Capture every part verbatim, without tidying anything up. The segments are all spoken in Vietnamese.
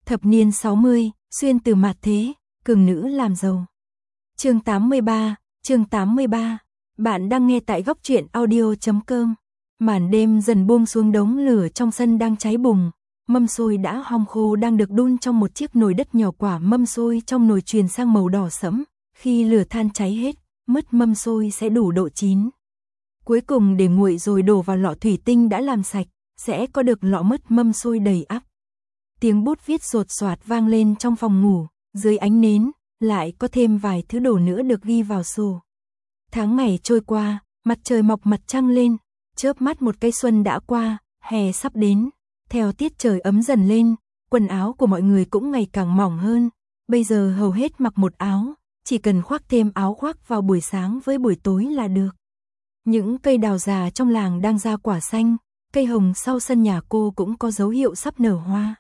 Thập niên sáu mươi, xuyên từ mạt thế, cường nữ làm giàu. Chương tám mươi ba, chương tám mươi ba. Bạn đang nghe tại góc truyện audio chấm com. Màn đêm dần buông xuống, đống lửa trong sân đang cháy bùng. Mâm xôi đã hong khô đang được đun trong một chiếc nồi đất nhỏ, quả mâm xôi trong nồi chuyển sang màu đỏ sẫm. Khi lửa than cháy hết, mứt mâm xôi sẽ đủ độ chín. Cuối cùng để nguội rồi đổ vào lọ thủy tinh đã làm sạch, sẽ có được lọ mứt mâm xôi đầy ắp. Tiếng bút viết sột soạt vang lên trong phòng ngủ, dưới ánh nến, lại có thêm vài thứ đồ nữa được ghi vào sổ. Tháng ngày trôi qua, mặt trời mọc mặt trăng lên, chớp mắt một cái xuân đã qua, hè sắp đến. Theo tiết trời ấm dần lên, quần áo của mọi người cũng ngày càng mỏng hơn. Bây giờ hầu hết mặc một áo, chỉ cần khoác thêm áo khoác vào buổi sáng với buổi tối là được. Những cây đào già trong làng đang ra quả xanh, cây hồng sau sân nhà cô cũng có dấu hiệu sắp nở hoa.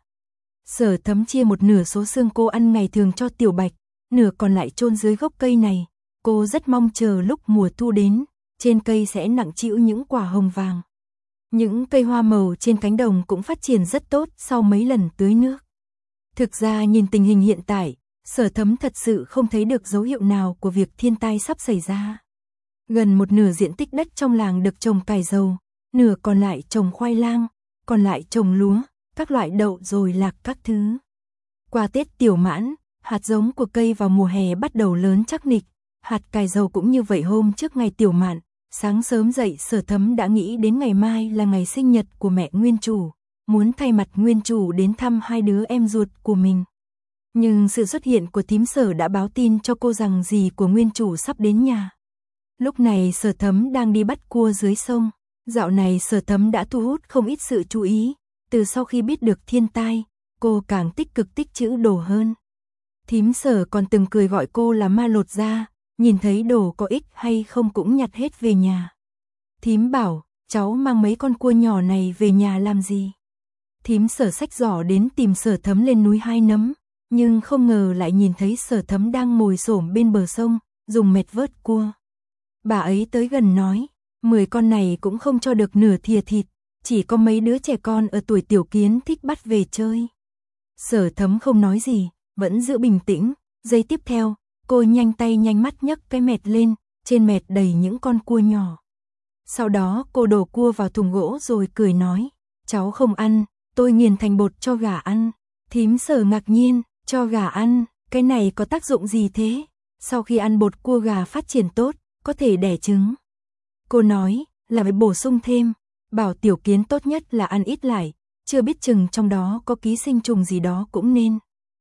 Sở Thấm chia một nửa số xương cô ăn ngày thường cho Tiểu Bạch, nửa còn lại chôn dưới gốc cây này. Cô rất mong chờ lúc mùa thu đến, trên cây sẽ nặng trĩu những quả hồng vàng. Những cây hoa màu trên cánh đồng cũng phát triển rất tốt sau mấy lần tưới nước. Thực ra nhìn tình hình hiện tại, Sở Thấm thật sự không thấy được dấu hiệu nào của việc thiên tai sắp xảy ra. Gần một nửa diện tích đất trong làng được trồng cải dầu, nửa còn lại trồng khoai lang, còn lại trồng lúa, các loại đậu rồi lạc các thứ. Qua Tết Tiểu Mãn, hạt giống của cây vào mùa hè bắt đầu lớn chắc nịch, hạt cải dầu cũng như vậy. Hôm trước ngày Tiểu Mãn, sáng sớm dậy Sở Thấm đã nghĩ đến ngày mai là ngày sinh nhật của mẹ nguyên chủ, muốn thay mặt nguyên chủ đến thăm hai đứa em ruột của mình. Nhưng sự xuất hiện của thím Sở đã báo tin cho cô rằng dì của nguyên chủ sắp đến nhà. Lúc này Sở Thấm đang đi bắt cua dưới sông. Dạo này Sở Thấm đã thu hút không ít sự chú ý. Từ sau khi biết được thiên tai, cô càng tích cực tích trữ đồ hơn. Thím Sở còn từng cười gọi cô là ma lột da, nhìn thấy đồ có ích hay không cũng nhặt hết về nhà. Thím bảo, cháu mang mấy con cua nhỏ này về nhà làm gì? Thím Sở xách giỏ đến tìm Sở Thấm lên núi hái nấm, nhưng không ngờ lại nhìn thấy Sở Thấm đang ngồi xổm bên bờ sông, dùng mệt vớt cua. Bà ấy tới gần nói, mười con này cũng không cho được nửa thìa thịt, chỉ có mấy đứa trẻ con ở tuổi tiểu kiến thích bắt về chơi. Sở Thấm không nói gì, vẫn giữ bình tĩnh. Giây tiếp theo, cô nhanh tay nhanh mắt nhấc cái mệt lên, trên mệt đầy những con cua nhỏ. Sau đó cô đổ cua vào thùng gỗ rồi cười nói, cháu không ăn, tôi nghiền thành bột cho gà ăn. Thím Sở ngạc nhiên, cho gà ăn, cái này có tác dụng gì thế? Sau khi ăn bột cua gà phát triển tốt, có thể đẻ trứng. Cô nói, là phải bổ sung thêm, bảo tiểu kiến tốt nhất là ăn ít lại, chưa biết chừng trong đó có ký sinh trùng gì đó cũng nên.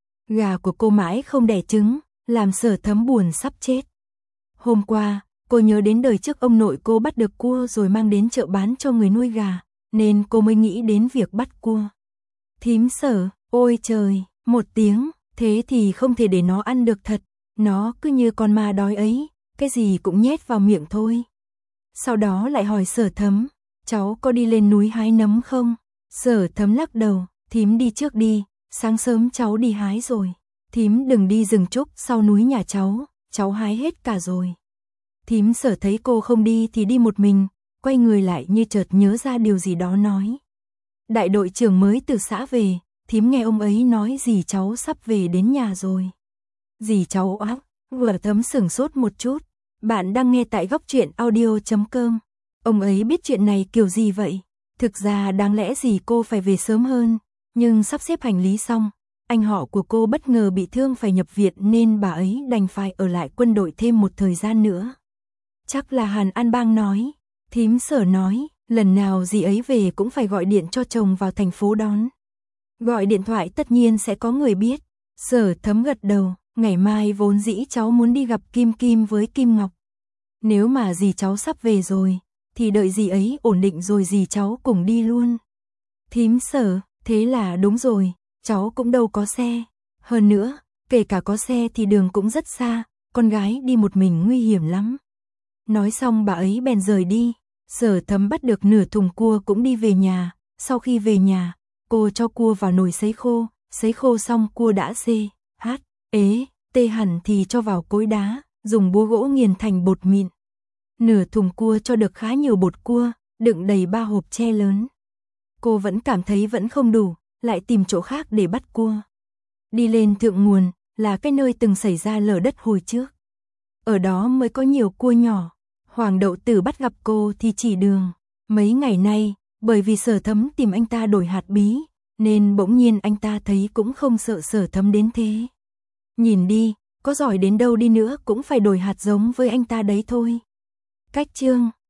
Gà của cô mãi không đẻ trứng, làm Sở Thấm buồn sắp chết. Hôm qua, cô nhớ đến đời trước ông nội cô bắt được cua rồi mang đến chợ bán cho người nuôi gà, nên cô mới nghĩ đến việc bắt cua. Thím Sở, ôi trời, một tiếng, thế thì không thể để nó ăn được thật, nó cứ như con ma đói ấy, cái gì cũng nhét vào miệng thôi. Sau đó lại hỏi Sở Thấm, cháu có đi lên núi hái nấm không? Sở Thấm lắc đầu, thím đi trước đi, sáng sớm cháu đi hái rồi. Thím đừng đi rừng trúc sau núi nhà cháu, cháu hái hết cả rồi. Thím Sở thấy cô không đi thì đi một mình, quay người lại như chợt nhớ ra điều gì đó nói. Đại đội trưởng mới từ xã về, thím nghe ông ấy nói dì cháu sắp về đến nhà rồi. Dì cháu ác, vừa Thấm sửng sốt một chút. Bạn đang nghe tại góc truyện audio chấm com. Ông ấy biết chuyện này kiểu gì vậy? Thực ra đáng lẽ gì cô phải về sớm hơn, nhưng sắp xếp hành lý xong, anh họ của cô bất ngờ bị thương phải nhập viện nên bà ấy đành phải ở lại quân đội thêm một thời gian nữa. Chắc là Hàn An Bang nói. Thím Sở nói, lần nào dì ấy về cũng phải gọi điện cho chồng vào thành phố đón. Gọi điện thoại tất nhiên sẽ có người biết. Sở Thấm gật đầu, ngày mai vốn dĩ cháu muốn đi gặp Kim Kim với Kim Ngọc. Nếu mà dì cháu sắp về rồi, thì đợi dì ấy ổn định rồi dì cháu cùng đi luôn. Thím Sở, thế là đúng rồi, cháu cũng đâu có xe. Hơn nữa, kể cả có xe thì đường cũng rất xa, con gái đi một mình nguy hiểm lắm. Nói xong bà ấy bèn rời đi. Sở Thấm bắt được nửa thùng cua cũng đi về nhà. Sau khi về nhà, cô cho cua vào nồi sấy khô, sấy khô xong cua đã xê, hát, ế, tê hẳn thì cho vào cối đá, dùng búa gỗ nghiền thành bột mịn. Nửa thùng cua cho được khá nhiều bột cua, đựng đầy ba hộp tre lớn. Cô vẫn cảm thấy vẫn không đủ, lại tìm chỗ khác để bắt cua. Đi lên thượng nguồn, là cái nơi từng xảy ra lở đất hồi trước. Ở đó mới có nhiều cua nhỏ. Hoàng Đậu Tử bắt gặp cô thì chỉ đường. Mấy ngày nay, bởi vì Sở Thấm tìm anh ta đổi hạt bí, nên bỗng nhiên anh ta thấy cũng không sợ Sở Thấm đến thế. Nhìn đi, có giỏi đến đâu đi nữa cũng phải đổi hạt giống với anh ta đấy thôi. Cách chương